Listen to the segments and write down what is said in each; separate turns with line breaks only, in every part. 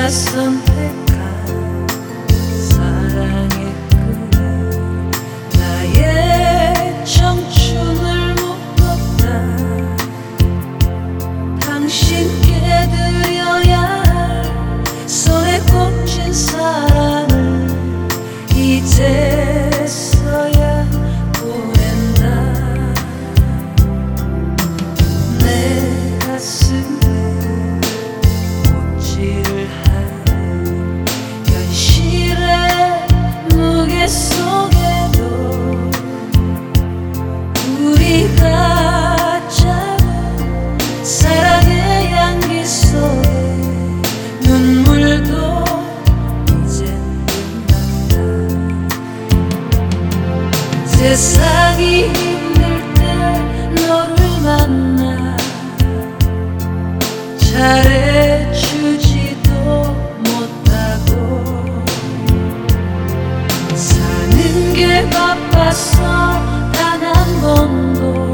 내가 선택한 사랑의 끈에 나의 청춘을 묶었다. 당신께 드려야 할 손에 꽂힌 사랑을 이제서야 보낸다. 내 가슴에 못질을 한 현실의 무게 속에도 우리가 짜는 사랑의 향기 속에 눈물도 이젠 끝났다. 세상이 힘들 때 너를 만나 잘해주지도 못하고 사는 게 바빠서 단 한 번도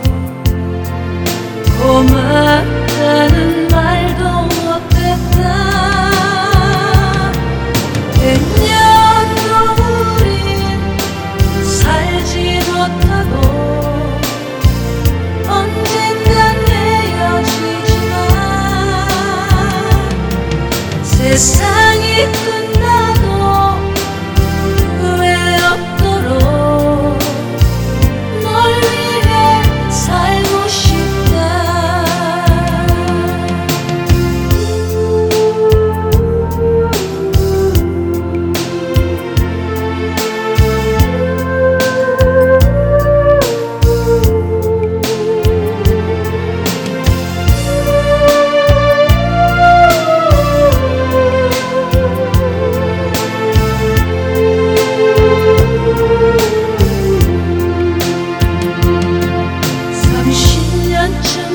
고맙다는 말도 못했다. 100년도 우린 살지 못하고 언젠간 헤어지지만 세상이 끝나도 후회 없도록 널 위해 살고 싶다.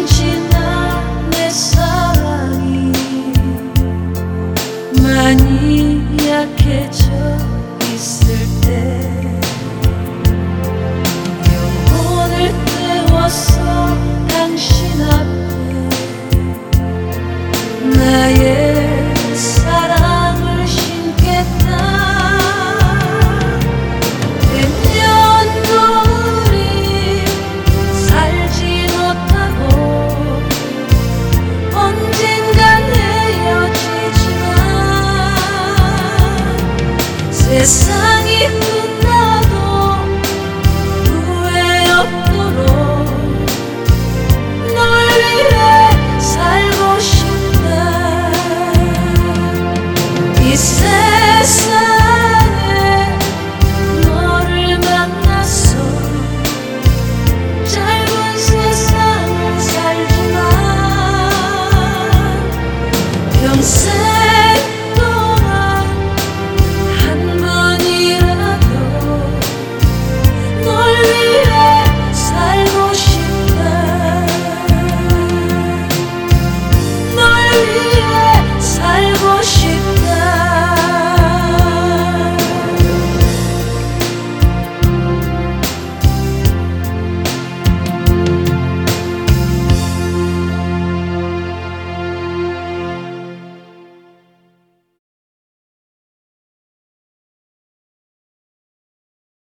많이